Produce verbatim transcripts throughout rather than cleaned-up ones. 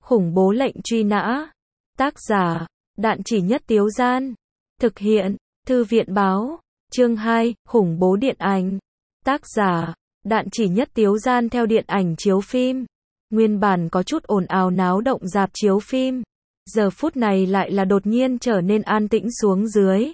Khủng bố lệnh truy nã. Tác giả, Đạn Chỉ Nhất Tiếu Gian. Thực hiện, Thư viện báo. Chương hai, khủng bố điện ảnh. Tác giả, Đạn Chỉ Nhất Tiếu Gian. Theo điện ảnh chiếu phim, nguyên bản có chút ồn ào náo động rạp chiếu phim, giờ phút này lại là đột nhiên trở nên an tĩnh xuống dưới.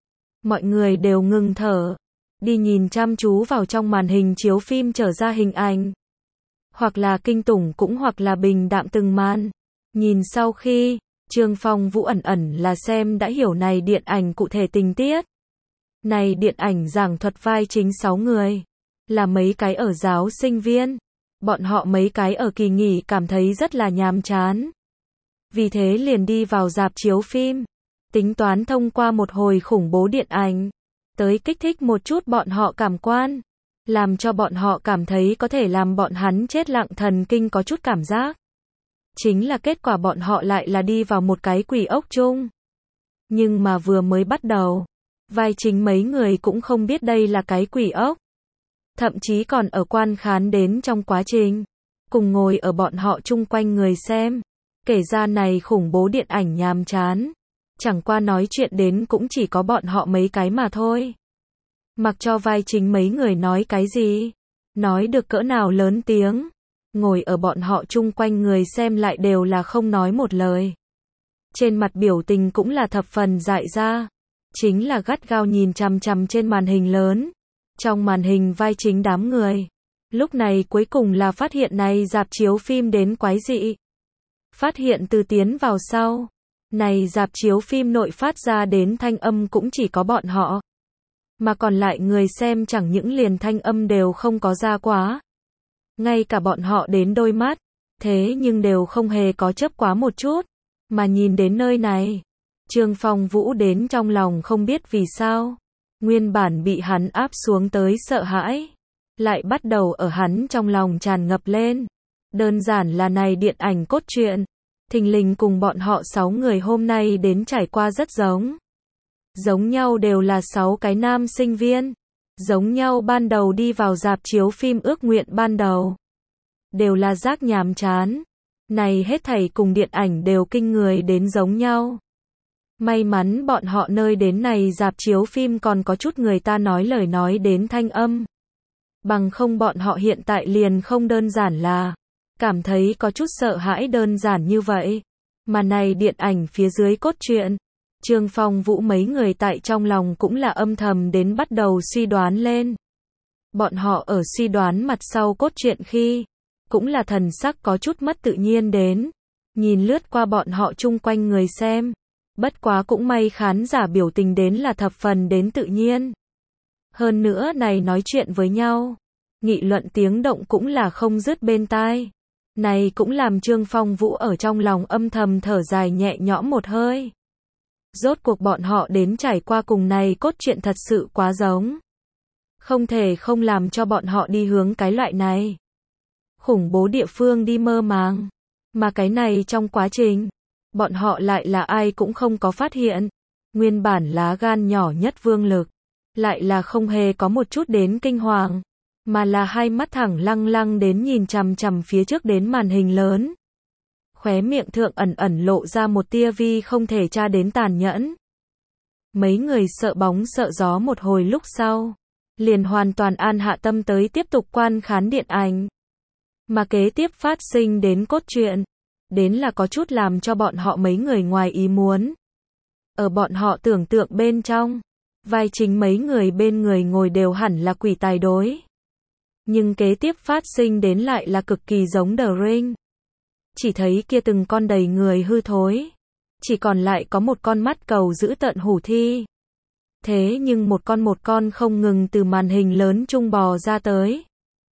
Mọi người đều ngừng thở, đi nhìn chăm chú vào trong màn hình chiếu phim trở ra hình ảnh. Hoặc là kinh tủng cũng hoặc là bình đạm từng màn. Nhìn sau khi, Trương Phong Vũ ẩn ẩn là xem đã hiểu này điện ảnh cụ thể tình tiết. Này điện ảnh giảng thuật vai chính sáu người, là mấy cái ở giáo sinh viên. Bọn họ mấy cái ở kỳ nghỉ cảm thấy rất là nhàm chán. Vì thế liền đi vào rạp chiếu phim, tính toán thông qua một hồi khủng bố điện ảnh, tới kích thích một chút bọn họ cảm quan, làm cho bọn họ cảm thấy có thể làm bọn hắn chết lặng thần kinh có chút cảm giác. Chính là kết quả bọn họ lại là đi vào một cái quỷ ốc chung. Nhưng mà vừa mới bắt đầu, vai chính mấy người cũng không biết đây là cái quỷ ốc. Thậm chí còn ở quan khán đến trong quá trình, cùng ngồi ở bọn họ chung quanh người xem, kể ra này khủng bố điện ảnh nhàm chán. Chẳng qua nói chuyện đến cũng chỉ có bọn họ mấy cái mà thôi. Mặc cho vai chính mấy người nói cái gì, nói được cỡ nào lớn tiếng, ngồi ở bọn họ chung quanh người xem lại đều là không nói một lời. Trên mặt biểu tình cũng là thập phần dại ra, chính là gắt gao nhìn chằm chằm trên màn hình lớn. Trong màn hình vai chính đám người, lúc này cuối cùng là phát hiện này rạp chiếu phim đến quái dị. Phát hiện từ tiến vào sau, này rạp chiếu phim nội phát ra đến thanh âm cũng chỉ có bọn họ. Mà còn lại người xem chẳng những liền thanh âm đều không có ra quá. Ngay cả bọn họ đến đôi mắt, thế nhưng đều không hề có chớp quá một chút. Mà nhìn đến nơi này, Trương Phong Vũ đến trong lòng không biết vì sao. Nguyên bản bị hắn áp xuống tới sợ hãi, lại bắt đầu ở hắn trong lòng tràn ngập lên. Đơn giản là này điện ảnh cốt truyện, thình lình cùng bọn họ sáu người hôm nay đến trải qua rất giống. Giống nhau đều là sáu cái nam sinh viên, giống nhau ban đầu đi vào rạp chiếu phim ước nguyện ban đầu. Đều là giác nhàm chán, này hết thảy cùng điện ảnh đều kinh người đến giống nhau. May mắn bọn họ nơi đến này rạp chiếu phim còn có chút người ta nói lời nói đến thanh âm. Bằng không bọn họ hiện tại liền không đơn giản là cảm thấy có chút sợ hãi đơn giản như vậy. Mà này điện ảnh phía dưới cốt truyện, Trương Phong Vũ mấy người tại trong lòng cũng là âm thầm đến bắt đầu suy đoán lên. Bọn họ ở suy đoán mặt sau cốt truyện khi, cũng là thần sắc có chút mất tự nhiên đến. Nhìn lướt qua bọn họ chung quanh người xem. Bất quá cũng may khán giả biểu tình đến là thập phần đến tự nhiên. Hơn nữa này nói chuyện với nhau, nghị luận tiếng động cũng là không dứt bên tai. Này cũng làm Trương Phong Vũ ở trong lòng âm thầm thở dài nhẹ nhõm một hơi. Rốt cuộc bọn họ đến trải qua cùng này cốt truyện thật sự quá giống. Không thể không làm cho bọn họ đi hướng cái loại này. Khủng bố địa phương đi mơ màng. Mà cái này trong quá trình, bọn họ lại là ai cũng không có phát hiện. Nguyên bản lá gan nhỏ nhất Vương Lực, lại là không hề có một chút đến kinh hoàng, mà là hai mắt thẳng lăng lăng đến nhìn chằm chằm phía trước đến màn hình lớn. Khóe miệng thượng ẩn ẩn lộ ra một tia vi không thể tra đến tàn nhẫn. Mấy người sợ bóng sợ gió một hồi lúc sau, liền hoàn toàn an hạ tâm tới tiếp tục quan khán điện ảnh. Mà kế tiếp phát sinh đến cốt truyện, đến là có chút làm cho bọn họ mấy người ngoài ý muốn. Ở bọn họ tưởng tượng bên trong, vai chính mấy người bên người ngồi đều hẳn là quỷ tài đối. Nhưng kế tiếp phát sinh đến lại là cực kỳ giống The Ring. Chỉ thấy kia từng con đầy người hư thối, chỉ còn lại có một con mắt cầu giữ tận hủ thi. Thế nhưng một con một con không ngừng từ màn hình lớn chung bò ra tới.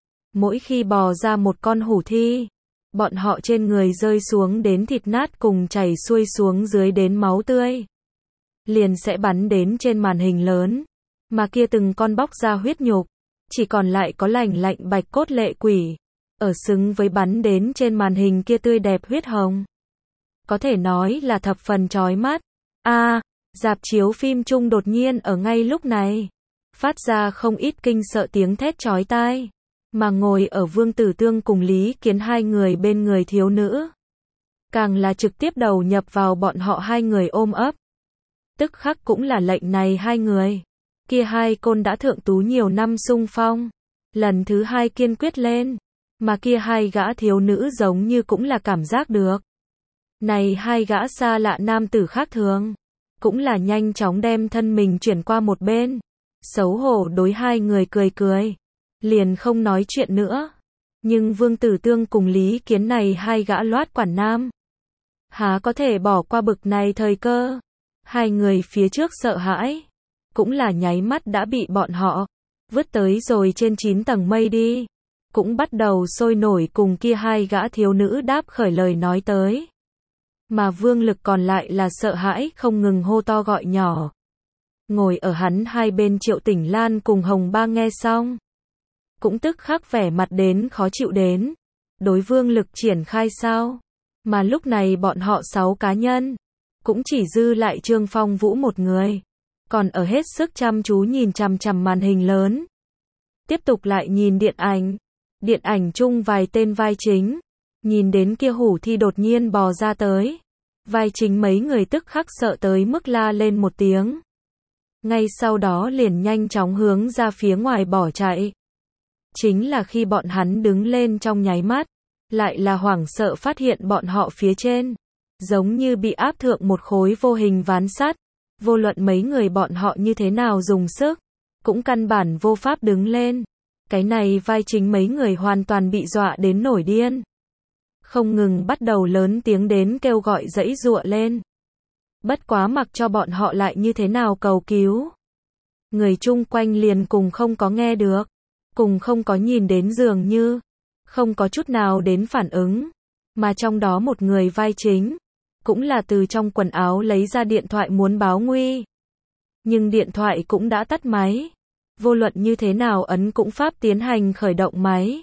Mỗi khi bò ra một con hủ thi, bọn họ trên người rơi xuống đến thịt nát cùng chảy xuôi xuống dưới đến máu tươi, liền sẽ bắn đến trên màn hình lớn. Mà kia từng con bóc ra huyết nhục, chỉ còn lại có lành lạnh bạch cốt lệ quỷ, ở xứng với bắn đến trên màn hình kia tươi đẹp huyết hồng. Có thể nói là thập phần chói mắt. A, à, rạp chiếu phim chung đột nhiên ở ngay lúc này, phát ra không ít kinh sợ tiếng thét chói tai. Mà ngồi ở Vương Tử Tương cùng Lý Kiến hai người bên người thiếu nữ, càng là trực tiếp đầu nhập vào bọn họ hai người ôm ấp. Tức khắc cũng là lệnh này hai người. Kia hai côn đã thượng tú nhiều năm xung phong. Lần thứ hai kiên quyết lên. Mà kia hai gã thiếu nữ giống như cũng là cảm giác được. Này hai gã xa lạ nam tử khác thường. Cũng là nhanh chóng đem thân mình chuyển qua một bên. Xấu hổ đối hai người cười cười. Liền không nói chuyện nữa. Nhưng Vương Tử Tương cùng Lý Kiến này hai gã loát quản nam. Há có thể bỏ qua bực này thời cơ. Hai người phía trước sợ hãi. Cũng là nháy mắt đã bị bọn họ vứt tới rồi trên chín tầng mây đi. Cũng bắt đầu sôi nổi cùng kia hai gã thiếu nữ đáp khởi lời nói tới. Mà Vương Lực còn lại là sợ hãi không ngừng hô to gọi nhỏ. Ngồi ở hắn hai bên Triệu Tỉnh Lan cùng Hồng Ba nghe xong. Cũng tức khắc vẻ mặt đến khó chịu đến. Đối Vương Lực triển khai sao. Mà lúc này bọn họ sáu cá nhân. Cũng chỉ dư lại Trương Phong Vũ một người. Còn ở hết sức chăm chú nhìn chằm chằm màn hình lớn. Tiếp tục lại nhìn điện ảnh. Điện ảnh chung vài tên vai chính. Nhìn đến kia hủ thi đột nhiên bò ra tới. Vai chính mấy người tức khắc sợ tới mức la lên một tiếng. Ngay sau đó liền nhanh chóng hướng ra phía ngoài bỏ chạy. Chính là khi bọn hắn đứng lên trong nháy mắt. Lại là hoảng sợ phát hiện bọn họ phía trên. Giống như bị áp thượng một khối vô hình ván sắt. Vô luận mấy người bọn họ như thế nào dùng sức. Cũng căn bản vô pháp đứng lên. Cái này vai chính mấy người hoàn toàn bị dọa đến nổi điên. Không ngừng bắt đầu lớn tiếng đến kêu gọi giãy giụa lên. Bất quá mặc cho bọn họ lại như thế nào cầu cứu. Người chung quanh liền cùng không có nghe được. Cùng không có nhìn đến dường như. Không có chút nào đến phản ứng. Mà trong đó một người vai chính. Cũng là từ trong quần áo lấy ra điện thoại muốn báo nguy. Nhưng điện thoại cũng đã tắt máy. Vô luận như thế nào ấn cũng pháp tiến hành khởi động máy.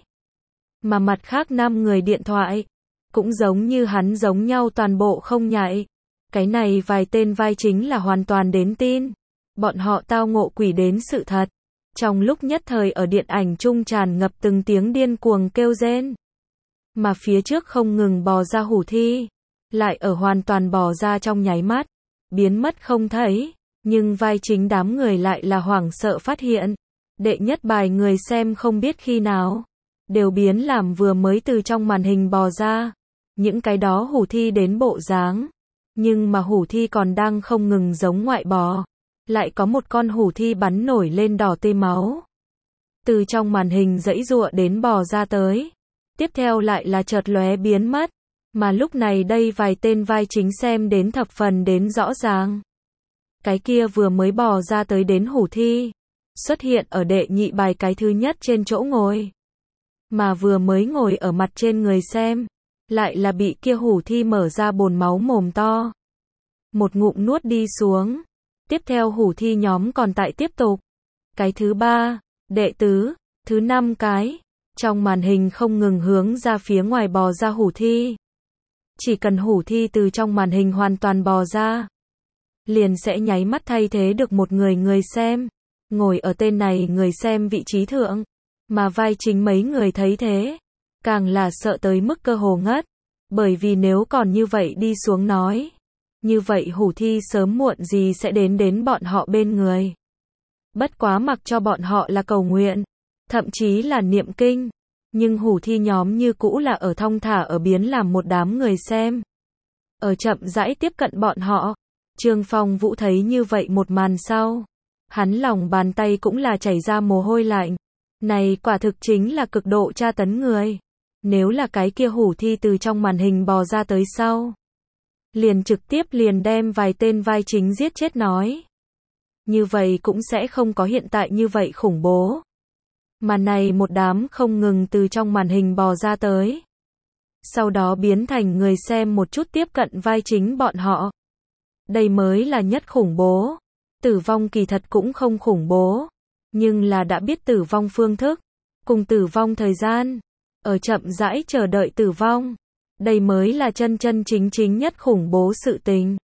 Mà mặt khác năm người điện thoại. Cũng giống như hắn giống nhau toàn bộ không nhạy. Cái này vài tên vai chính là hoàn toàn đến tin. Bọn họ tao ngộ quỷ đến sự thật. Trong lúc nhất thời ở điện ảnh trung tràn ngập từng tiếng điên cuồng kêu rên. Mà phía trước không ngừng bò ra hủ thi. Lại ở hoàn toàn bò ra trong nháy mắt. Biến mất không thấy. Nhưng vai chính đám người lại là hoảng sợ phát hiện. Đệ nhất bài người xem không biết khi nào. Đều biến làm vừa mới từ trong màn hình bò ra. Những cái đó hủ thi đến bộ dáng. Nhưng mà hủ thi còn đang không ngừng giống ngoại bò. Lại có một con hủ thi bắn nổi lên đỏ tê máu. Từ trong màn hình giãy giụa đến bò ra tới. Tiếp theo lại là chợt lóe biến mất. Mà lúc này đây vài tên vai chính xem đến thập phần đến rõ ràng. Cái kia vừa mới bò ra tới đến hủ thi. Xuất hiện ở đệ nhị bài cái thứ nhất trên chỗ ngồi. Mà vừa mới ngồi ở mặt trên người xem. Lại là bị kia hủ thi mở ra bồn máu mồm to. Một ngụm nuốt đi xuống. Tiếp theo hủ thi nhóm còn tại tiếp tục. Cái thứ ba, đệ tứ, thứ năm cái. Trong màn hình không ngừng hướng ra phía ngoài bò ra hủ thi. Chỉ cần hủ thi từ trong màn hình hoàn toàn bò ra. Liền sẽ nháy mắt thay thế được một người người xem. Ngồi ở tên này người xem vị trí thượng. Mà vai chính mấy người thấy thế. Càng là sợ tới mức cơ hồ ngất. Bởi vì nếu còn như vậy đi xuống nói. Như vậy hủ thi sớm muộn gì sẽ đến đến bọn họ bên người. Bất quá mặc cho bọn họ là cầu nguyện. Thậm chí là niệm kinh. Nhưng hủ thi nhóm như cũ là ở thong thả ở biến làm một đám người xem. Ở chậm rãi tiếp cận bọn họ. Trương Phong Vũ thấy như vậy một màn sau. Hắn lòng bàn tay cũng là chảy ra mồ hôi lạnh. Này quả thực chính là cực độ tra tấn người. Nếu là cái kia hủ thi từ trong màn hình bò ra tới sau. Liền trực tiếp liền đem vài tên vai chính giết chết nói. Như vậy cũng sẽ không có hiện tại như vậy khủng bố. Mà này một đám không ngừng từ trong màn hình bò ra tới. Sau đó biến thành người xem một chút tiếp cận vai chính bọn họ. Đây mới là nhất khủng bố. Tử vong kỳ thật cũng không khủng bố. Nhưng là đã biết tử vong phương thức. Cùng tử vong thời gian. Ở chậm rãi chờ đợi tử vong. Đây mới là chân chân chính chính nhất khủng bố sự tình.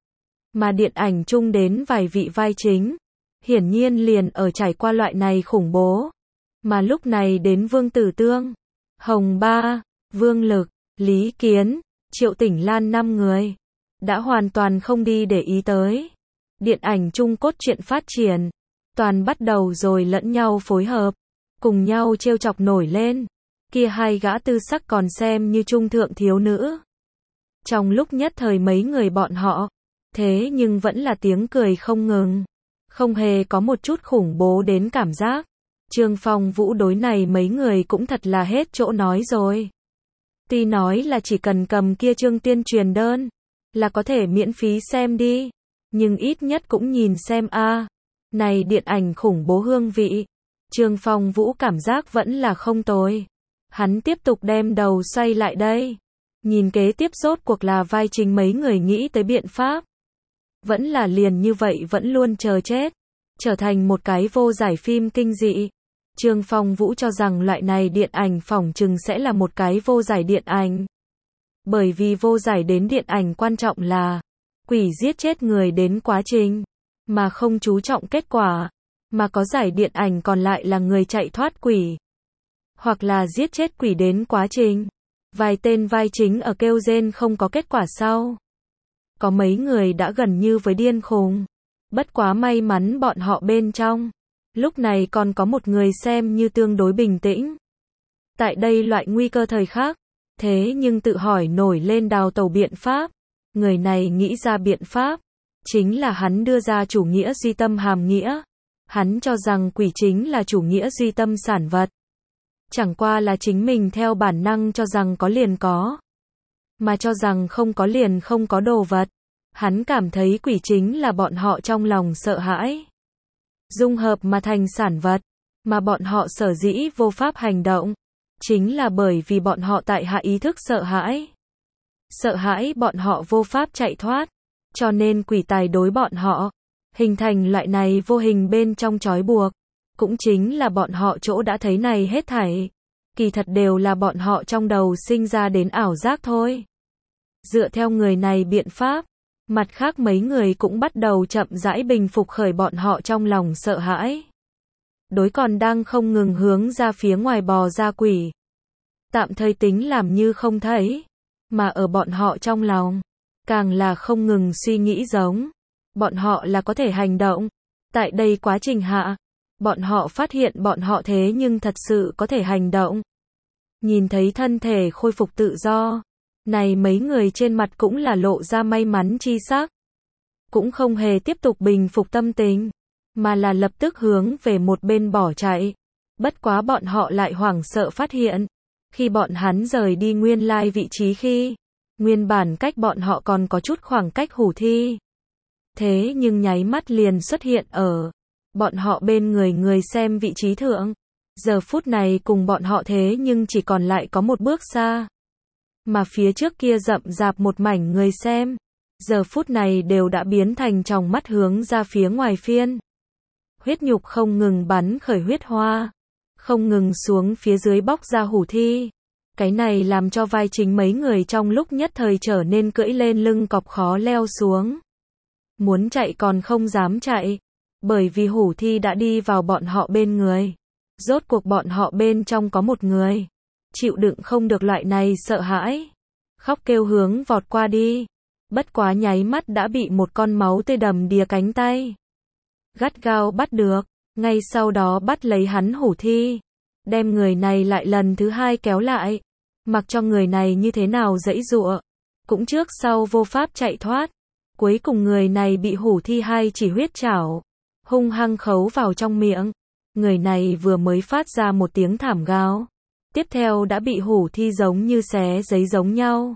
Mà điện ảnh chung đến vài vị vai chính. Hiển nhiên liền ở trải qua loại này khủng bố. Mà lúc này đến Vương Tử Tương, Hồng Ba, Vương Lực, Lý Kiến, Triệu Tỉnh Lan năm người, đã hoàn toàn không đi để ý tới. Điện ảnh chung cốt truyện phát triển, toàn bắt đầu rồi lẫn nhau phối hợp, cùng nhau trêu chọc nổi lên. Kia hai gã tư sắc còn xem như trung thượng thiếu nữ. Trong lúc nhất thời mấy người bọn họ, thế nhưng vẫn là tiếng cười không ngừng. Không hề có một chút khủng bố đến cảm giác. Trương Phong Vũ đối này mấy người cũng thật là hết chỗ nói rồi. Tuy nói là chỉ cần cầm kia chương tiên truyền đơn, là có thể miễn phí xem đi. Nhưng ít nhất cũng nhìn xem a à. Này điện ảnh khủng bố hương vị. Trương Phong Vũ cảm giác vẫn là không tồi. Hắn tiếp tục đem đầu xoay lại đây. Nhìn kế tiếp rốt cuộc là vai chính mấy người nghĩ tới biện pháp. Vẫn là liền như vậy vẫn luôn chờ chết. Trở thành một cái vô giải phim kinh dị. Trương Phong Vũ cho rằng loại này điện ảnh phỏng chừng sẽ là một cái vô giải điện ảnh. Bởi vì vô giải đến điện ảnh quan trọng là quỷ giết chết người đến quá trình, mà không chú trọng kết quả. Mà có giải điện ảnh còn lại là người chạy thoát quỷ. Hoặc là giết chết quỷ đến quá trình. Vài tên vai chính ở kêu rên không có kết quả sau. Có mấy người đã gần như với điên khùng. Bất quá may mắn bọn họ bên trong. Lúc này còn có một người xem như tương đối bình tĩnh. Tại đây loại nguy cơ thời khắc. Thế nhưng tự hỏi nổi lên đào tẩu biện pháp. Người này nghĩ ra biện pháp. Chính là hắn đưa ra chủ nghĩa duy tâm hàm nghĩa. Hắn cho rằng quỷ chính là chủ nghĩa duy tâm sản vật. Chẳng qua là chính mình theo bản năng cho rằng có liền có. Mà cho rằng không có liền không có đồ vật. Hắn cảm thấy quỷ chính là bọn họ trong lòng sợ hãi. Dung hợp mà thành sản vật. Mà bọn họ sở dĩ vô pháp hành động. Chính là bởi vì bọn họ tại hạ ý thức sợ hãi. Sợ hãi bọn họ vô pháp chạy thoát. Cho nên quỷ tài đối bọn họ. Hình thành loại này vô hình bên trong trói buộc. Cũng chính là bọn họ chỗ đã thấy này hết thảy. Kỳ thật đều là bọn họ trong đầu sinh ra đến ảo giác thôi. Dựa theo người này biện pháp. Mặt khác mấy người cũng bắt đầu chậm rãi bình phục khởi bọn họ trong lòng sợ hãi. Đối còn đang không ngừng hướng ra phía ngoài bò ra quỷ. Tạm thời tính làm như không thấy. Mà ở bọn họ trong lòng. Càng là không ngừng suy nghĩ giống. Bọn họ là có thể hành động. Tại đây quá trình hạ. Bọn họ phát hiện bọn họ thế nhưng thật sự có thể hành động. Nhìn thấy thân thể khôi phục tự do. Này mấy người trên mặt cũng là lộ ra may mắn chi sắc. Cũng không hề tiếp tục bình phục tâm tình. Mà là lập tức hướng về một bên bỏ chạy. Bất quá bọn họ lại hoảng sợ phát hiện. Khi bọn hắn rời đi nguyên lai vị trí khi. Nguyên bản cách bọn họ còn có chút khoảng cách hủ thi. Thế nhưng nháy mắt liền xuất hiện ở. Bọn họ bên người người xem vị trí thượng. Giờ phút này cùng bọn họ thế nhưng chỉ còn lại có một bước xa. Mà phía trước kia rậm rạp một mảnh người xem. Giờ phút này đều đã biến thành tròng mắt hướng ra phía ngoài phiên. Huyết nhục không ngừng bắn khởi huyết hoa. Không ngừng xuống phía dưới bóc ra hủ thi. Cái này làm cho vai chính mấy người trong lúc nhất thời trở nên cưỡi lên lưng cọp khó leo xuống. Muốn chạy còn không dám chạy. Bởi vì hủ thi đã đi vào bọn họ bên người. Rốt cuộc bọn họ bên trong có một người. Chịu đựng không được loại này sợ hãi. Khóc kêu hướng vọt qua đi. Bất quá nháy mắt đã bị một con máu tươi đầm đìa cánh tay. Gắt gao bắt được. Ngay sau đó bắt lấy hắn hủ thi. Đem người này lại lần thứ hai kéo lại. Mặc cho người này như thế nào giãy giụa. Cũng trước sau vô pháp chạy thoát. Cuối cùng người này bị hủ thi hai chỉ huyết chảo. Hung hăng khấu vào trong miệng. Người này vừa mới phát ra một tiếng thảm gào. Tiếp theo đã bị hủ thi giống như xé giấy giống nhau.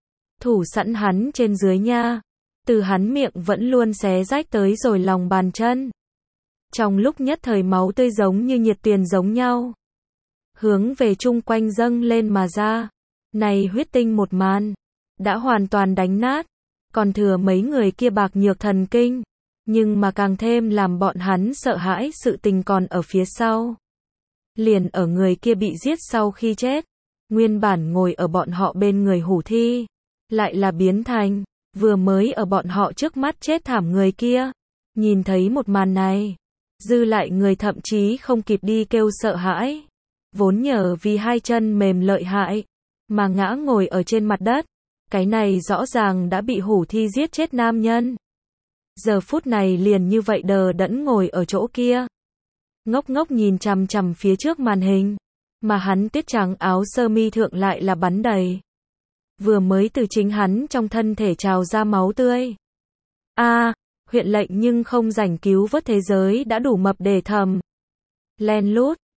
Thủ sẵn hắn trên dưới nha. Từ hắn miệng vẫn luôn xé rách tới rồi lòng bàn chân. Trong lúc nhất thời máu tươi giống như nhiệt tiền giống nhau. Hướng về chung quanh dâng lên mà ra. Này huyết tinh một màn. Đã hoàn toàn đánh nát. Còn thừa mấy người kia bạc nhược thần kinh. Nhưng mà càng thêm làm bọn hắn sợ hãi sự tình còn ở phía sau. Liền ở người kia bị giết sau khi chết. Nguyên bản ngồi ở bọn họ bên người hủ thi. Lại là biến thành. Vừa mới ở bọn họ trước mắt chết thảm người kia. Nhìn thấy một màn này. Dư lại người thậm chí không kịp đi kêu sợ hãi. Vốn nhờ vì hai chân mềm lợi hại. Mà ngã ngồi ở trên mặt đất. Cái này rõ ràng đã bị Hủ Thi giết chết nam nhân. Giờ phút này liền như vậy đờ đẫn ngồi ở chỗ kia. Ngốc ngốc nhìn chằm chằm phía trước màn hình. Mà hắn tuyết trắng áo sơ mi thượng lại là bắn đầy. Vừa mới từ chính hắn trong thân thể trào ra máu tươi. A, huyện lệnh nhưng không rảnh cứu vớt thế giới đã đủ mập để thầm. Len lút,